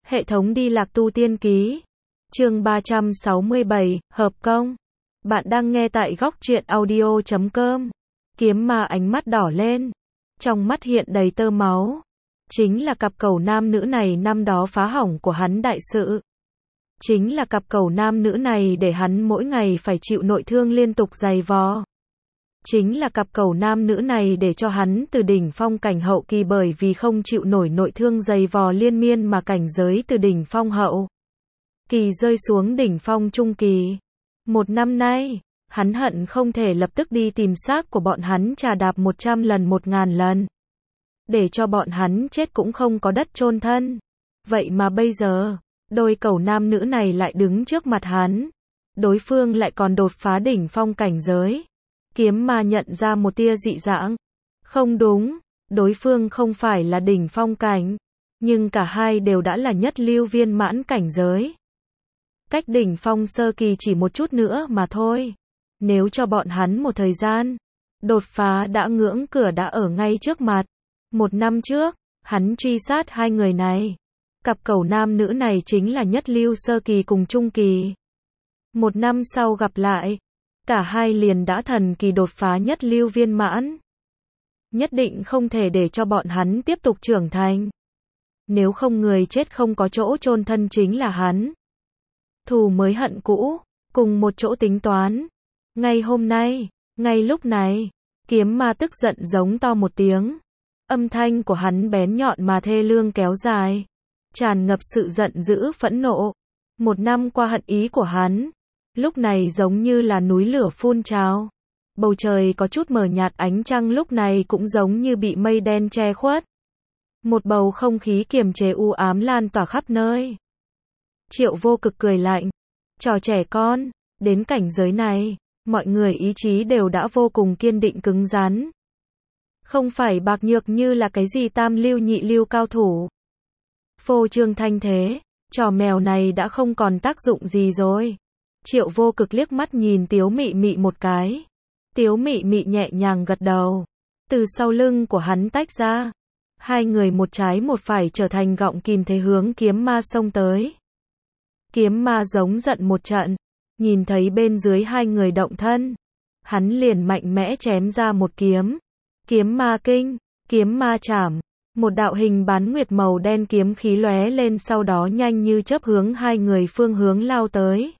Hệ thống đi lạc tu tiên ký. Chương 367, hợp công. Bạn đang nghe tại góc truyện audio.com. Kiếm ma ánh mắt đỏ lên. Trong mắt hiện đầy tơ máu. Chính là cặp cẩu nam nữ này năm đó phá hỏng của hắn đại sự. Chính là cặp cẩu nam nữ này để hắn mỗi ngày phải chịu nội thương liên tục giày vò. Chính là cặp cẩu nam nữ này để cho hắn từ đỉnh phong cảnh hậu kỳ bởi vì không chịu nổi nội thương giày vò liên miên mà cảnh giới từ đỉnh phong hậu kỳ rơi xuống đỉnh phong trung kỳ. Một năm nay, hắn hận không thể lập tức đi tìm xác của bọn hắn trà đạp 100 lần 1000 lần. Để cho bọn hắn chết cũng không có đất chôn thân. Vậy mà bây giờ, đôi cẩu nam nữ này lại đứng trước mặt hắn. Đối phương lại còn đột phá đỉnh phong cảnh giới. Kiếm ma nhận ra một tia dị dạng. Không đúng, đối phương không phải là đỉnh phong cảnh, nhưng cả hai đều đã là nhất lưu viên mãn cảnh giới. Cách đỉnh phong sơ kỳ chỉ một chút nữa mà thôi. Nếu cho bọn hắn một thời gian, đột phá đã ngưỡng cửa đã ở ngay trước mặt. Một năm trước, hắn truy sát hai người này. Cặp cẩu nam nữ này chính là nhất lưu sơ kỳ cùng trung kỳ. Một năm sau gặp lại, cả hai liền đã thần kỳ đột phá nhất lưu viên mãn. Nhất định không thể để cho bọn hắn tiếp tục trưởng thành. Nếu không người chết không có chỗ chôn thân chính là hắn. Thù mới hận cũ, cùng một chỗ tính toán. Ngay hôm nay, ngay lúc này, kiếm ma tức giận giống to một tiếng. Âm thanh của hắn bén nhọn mà thê lương kéo dài, tràn ngập sự giận dữ phẫn nộ. Một năm qua hận ý của hắn, lúc này giống như là núi lửa phun trào. Bầu trời có chút mờ nhạt, ánh trăng lúc này cũng giống như bị mây đen che khuất. Một bầu không khí kiềm chế u ám lan tỏa khắp nơi. Triệu Vô Cực cười lạnh. Trò trẻ con, đến cảnh giới này, mọi người ý chí đều đã vô cùng kiên định cứng rắn. Không phải bạc nhược như là cái gì tam lưu nhị lưu cao thủ. Phô trương thanh thế, trò mèo này đã không còn tác dụng gì rồi. Triệu Vô Cực liếc mắt nhìn Tiếu Mị Mị một cái. Tiếu Mị Mị nhẹ nhàng gật đầu. Từ sau lưng của hắn tách ra. Hai người một trái một phải trở thành gọng kìm thế hướng kiếm ma xông tới. Kiếm ma giống giận một trận. Nhìn thấy bên dưới hai người động thân. Hắn liền mạnh mẽ chém ra một kiếm. Kiếm ma kinh, kiếm ma chảm. Một đạo hình bán nguyệt màu đen kiếm khí lóe lên sau đó nhanh như chớp hướng hai người phương hướng lao tới.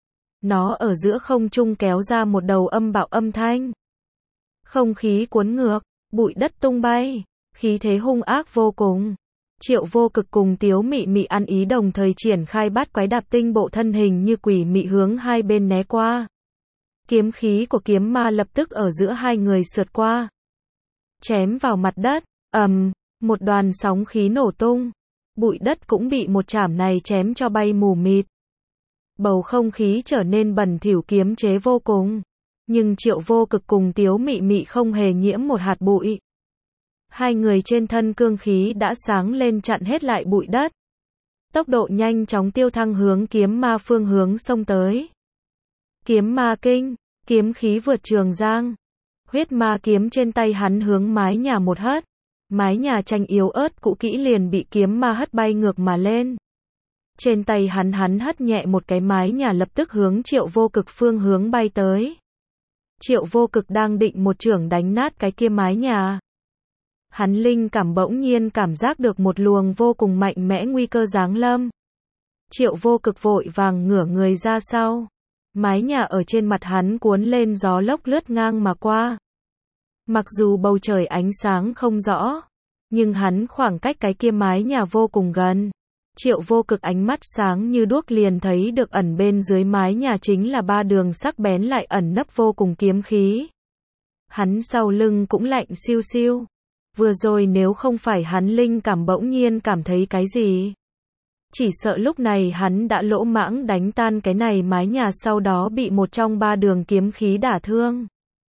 Nó ở giữa không trung kéo ra một đầu âm bạo âm thanh. Không khí cuốn ngược, bụi đất tung bay, khí thế hung ác vô cùng. Triệu Vô Cực cùng Tiếu Mị Mị ăn ý đồng thời triển khai bát quái đạp tinh bộ thân hình như quỷ mị hướng hai bên né qua. Kiếm khí của kiếm ma lập tức ở giữa hai người sượt qua. Chém vào mặt đất, một đoàn sóng khí nổ tung. Bụi đất cũng bị một chảm này chém cho bay mù mịt. Bầu không khí trở nên bẩn thỉu kiềm chế vô cùng. Nhưng Triệu Vô Cực cùng Tiếu Mị Mị không hề nhiễm một hạt bụi. Hai người trên thân cương khí đã sáng lên chặn hết lại bụi đất. Tốc độ nhanh chóng tiêu thăng hướng kiếm ma phương hướng xông tới. Kiếm ma kinh, kiếm khí vượt trường giang. Huyết ma kiếm trên tay hắn hướng mái nhà một hất. Mái nhà tranh yếu ớt cũ kỹ liền bị kiếm ma hất bay ngược mà lên. Trên tay hắn hất nhẹ một cái, mái nhà lập tức hướng Triệu Vô Cực phương hướng bay tới. Triệu Vô Cực đang định một chưởng đánh nát cái kia mái nhà. Hắn linh cảm bỗng nhiên cảm giác được một luồng vô cùng mạnh mẽ nguy cơ giáng lâm. Triệu Vô Cực vội vàng ngửa người ra sau. Mái nhà ở trên mặt hắn cuốn lên gió lốc lướt ngang mà qua. Mặc dù bầu trời ánh sáng không rõ, nhưng hắn khoảng cách cái kia mái nhà vô cùng gần. Triệu Vô Cực ánh mắt sáng như đuốc liền thấy được ẩn bên dưới mái nhà chính là ba đường sắc bén lại ẩn nấp vô cùng kiếm khí. Hắn sau lưng cũng lạnh siêu siêu. Vừa rồi nếu không phải hắn linh cảm bỗng nhiên cảm thấy cái gì, chỉ sợ lúc này hắn đã lỗ mãng đánh tan cái này mái nhà, sau đó bị một trong ba đường kiếm khí đả thương.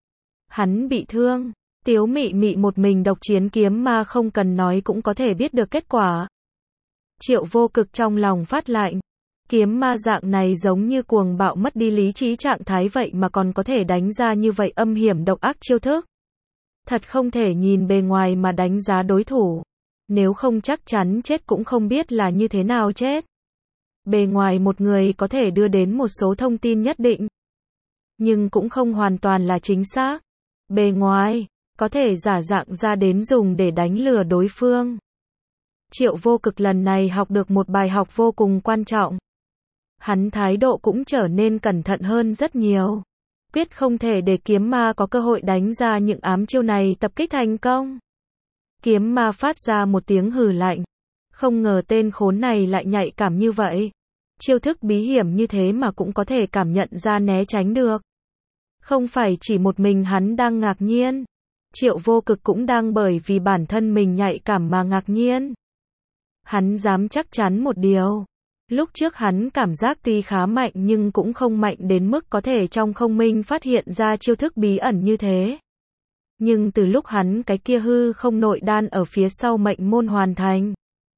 Hắn bị thương. Tiếu Mị Mị một mình độc chiến kiếm ma không cần nói cũng có thể biết được kết quả. Triệu Vô Cực trong lòng phát lạnh. Kiếm ma dạng này giống như cuồng bạo mất đi lý trí trạng thái vậy mà còn có thể đánh ra như vậy âm hiểm độc ác chiêu thức. Thật không thể nhìn bề ngoài mà đánh giá đối thủ. Nếu không chắc chắn chết cũng không biết là như thế nào chết. Bề ngoài một người có thể đưa đến một số thông tin nhất định, nhưng cũng không hoàn toàn là chính xác. Bề ngoài có thể giả dạng ra đến dùng để đánh lừa đối phương. Triệu Vô Cực lần này học được một bài học vô cùng quan trọng. Hắn thái độ cũng trở nên cẩn thận hơn rất nhiều. Quyết không thể để kiếm ma có cơ hội đánh ra những ám chiêu này tập kích thành công. Kiếm ma phát ra một tiếng hừ lạnh. Không ngờ tên khốn này lại nhạy cảm như vậy. Chiêu thức bí hiểm như thế mà cũng có thể cảm nhận ra né tránh được. Không phải chỉ một mình hắn đang ngạc nhiên. Triệu Vô Cực cũng đang bởi vì bản thân mình nhạy cảm mà ngạc nhiên. Hắn dám chắc chắn một điều. Lúc trước hắn cảm giác tuy khá mạnh nhưng cũng không mạnh đến mức có thể trong không minh phát hiện ra chiêu thức bí ẩn như thế. Nhưng từ lúc hắn cái kia hư không nội đan ở phía sau mệnh môn hoàn thành,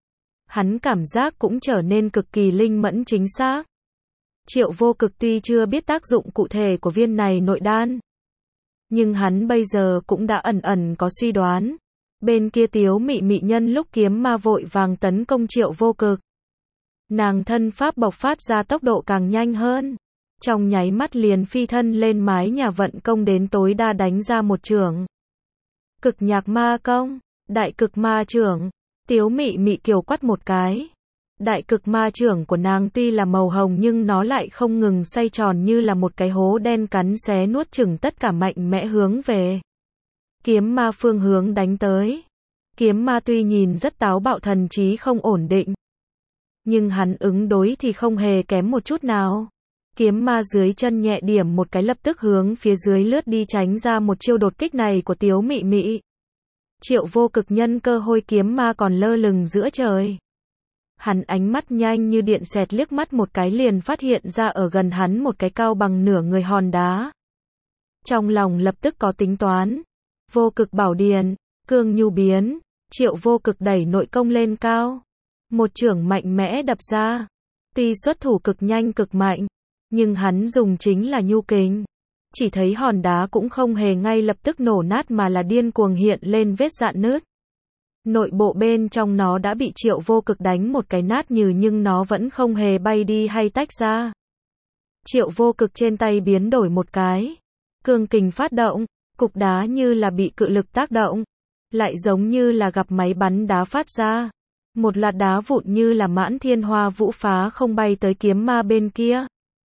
hắn cảm giác cũng trở nên cực kỳ linh mẫn chính xác. Triệu Vô Cực tuy chưa biết tác dụng cụ thể của viên này nội đan, nhưng hắn bây giờ cũng đã ẩn ẩn có suy đoán. Bên kia Tiếu Mị Mị nhân lúc kiếm ma vội vàng tấn công Triệu Vô Cực, nàng thân pháp bộc phát ra tốc độ càng nhanh hơn. Trong nháy mắt liền phi thân lên mái nhà vận công đến tối đa đánh ra một chưởng. Cực nhạc ma công, đại cực ma chưởng. Tiếu Mị Mị kiều quắt một cái. Đại cực ma chưởng của nàng tuy là màu hồng nhưng nó lại không ngừng xoay tròn như là một cái hố đen cắn xé nuốt chửng tất cả mạnh mẽ hướng về kiếm ma phương hướng đánh tới. Kiếm ma tuy nhìn rất táo bạo thần trí không ổn định, nhưng hắn ứng đối thì không hề kém một chút nào. Kiếm ma dưới chân nhẹ điểm một cái lập tức hướng phía dưới lướt đi tránh ra một chiêu đột kích này của Tiếu Mị Mị. Triệu Vô Cực nhân cơ hội kiếm ma còn lơ lửng giữa trời. Hắn ánh mắt nhanh như điện xẹt liếc mắt một cái liền phát hiện ra ở gần hắn một cái cao bằng nửa người hòn đá. Trong lòng lập tức có tính toán. Vô Cực bảo điền, cương nhu biến. Triệu Vô Cực đẩy nội công lên cao. Một chưởng mạnh mẽ đập ra. Tuy xuất thủ cực nhanh cực mạnh, nhưng hắn dùng chính là nhu kình. Chỉ thấy hòn đá cũng không hề ngay lập tức nổ nát mà là điên cuồng hiện lên vết rạn nứt. Nội bộ bên trong nó đã bị Triệu Vô Cực đánh một cái nát nhừ nhưng nó vẫn không hề bay đi hay tách ra. Triệu Vô Cực trên tay biến đổi một cái. Cương kình phát động, cục đá như là bị cự lực tác động. Lại giống như là gặp máy bắn đá phát ra. Một loạt đá vụn như là mãn thiên hoa vũ phá không bay tới kiếm ma bên kia.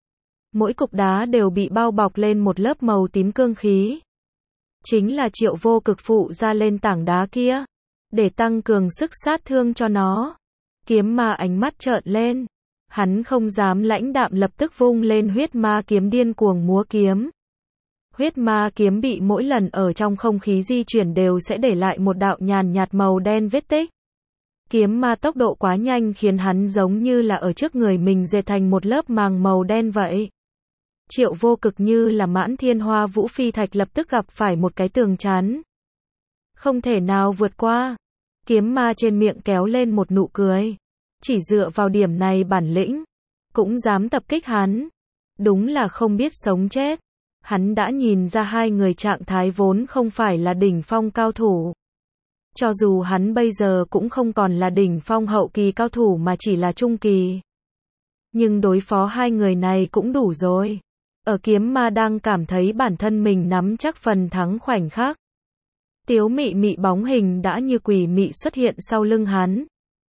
Mỗi cục đá đều bị bao bọc lên một lớp màu tím cương khí. Chính là Triệu Vô Cực phụ ra lên tảng đá kia, để tăng cường sức sát thương cho nó. Kiếm ma ánh mắt trợn lên. Hắn không dám lãnh đạm lập tức vung lên huyết ma kiếm điên cuồng múa kiếm. Huyết ma kiếm bị mỗi lần ở trong không khí di chuyển đều sẽ để lại một đạo nhàn nhạt màu đen vết tích. Kiếm ma tốc độ quá nhanh khiến hắn giống như là ở trước người mình dệt thành một lớp màng màu đen vậy. Triệu Vô Cực như là mãn thiên hoa vũ phi thạch lập tức gặp phải một cái tường chắn. Không thể nào vượt qua. Kiếm ma trên miệng kéo lên một nụ cười. Chỉ dựa vào điểm này bản lĩnh, cũng dám tập kích hắn. Đúng là không biết sống chết. Hắn đã nhìn ra hai người trạng thái vốn không phải là đỉnh phong cao thủ. Cho dù hắn bây giờ cũng không còn là đỉnh phong hậu kỳ cao thủ mà chỉ là trung kỳ. Nhưng đối phó hai người này cũng đủ rồi. Ở kiếm ma đang cảm thấy bản thân mình nắm chắc phần thắng khoảnh khắc. Tiếu Mị Mị bóng hình đã như quỷ mị xuất hiện sau lưng hắn.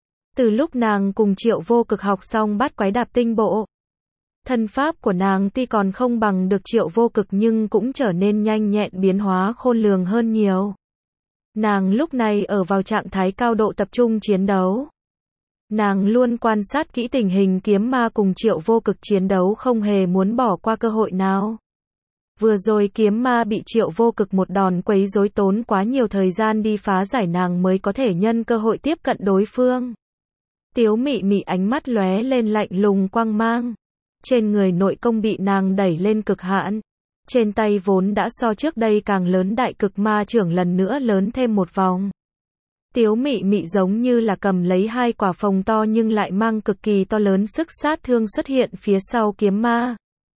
Từ lúc nàng cùng Triệu Vô Cực học xong bát quái đạp tinh bộ, thân pháp của nàng tuy còn không bằng được Triệu Vô Cực nhưng cũng trở nên nhanh nhẹn biến hóa khôn lường hơn nhiều. Nàng lúc này ở vào trạng thái cao độ tập trung chiến đấu. Nàng luôn quan sát kỹ tình hình kiếm ma cùng Triệu Vô Cực chiến đấu không hề muốn bỏ qua cơ hội nào. Vừa rồi kiếm ma bị Triệu Vô Cực một đòn quấy rối tốn quá nhiều thời gian đi phá giải nàng mới có thể nhân cơ hội tiếp cận đối phương. Tiếu Mị Mị ánh mắt lóe lên lạnh lùng quang mang. Trên người nội công bị nàng đẩy lên cực hạn. Trên tay vốn đã so trước đây càng lớn đại cực ma chưởng lần nữa lớn thêm một vòng. Tiếu Mị Mị giống như là cầm lấy hai quả phồng to nhưng lại mang cực kỳ to lớn sức sát thương xuất hiện phía sau kiếm ma.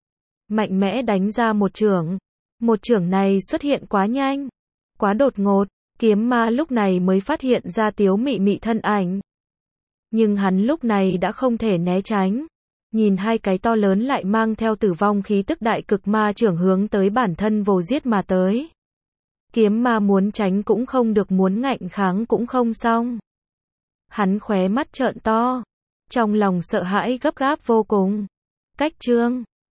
Mạnh mẽ đánh ra một chưởng. Một chưởng này xuất hiện quá nhanh, quá đột ngột, Kiếm ma lúc này mới phát hiện ra Tiếu Mị Mị thân ảnh. Nhưng hắn lúc này đã không thể né tránh. Nhìn hai cái to lớn lại mang theo tử vong khí tức đại cực ma trưởng hướng tới bản thân vồ giết mà tới. Kiếm ma muốn tránh cũng không được, muốn ngạnh kháng cũng không xong. Hắn khóe mắt trợn to, trong lòng sợ hãi gấp gáp vô cùng. Cách chương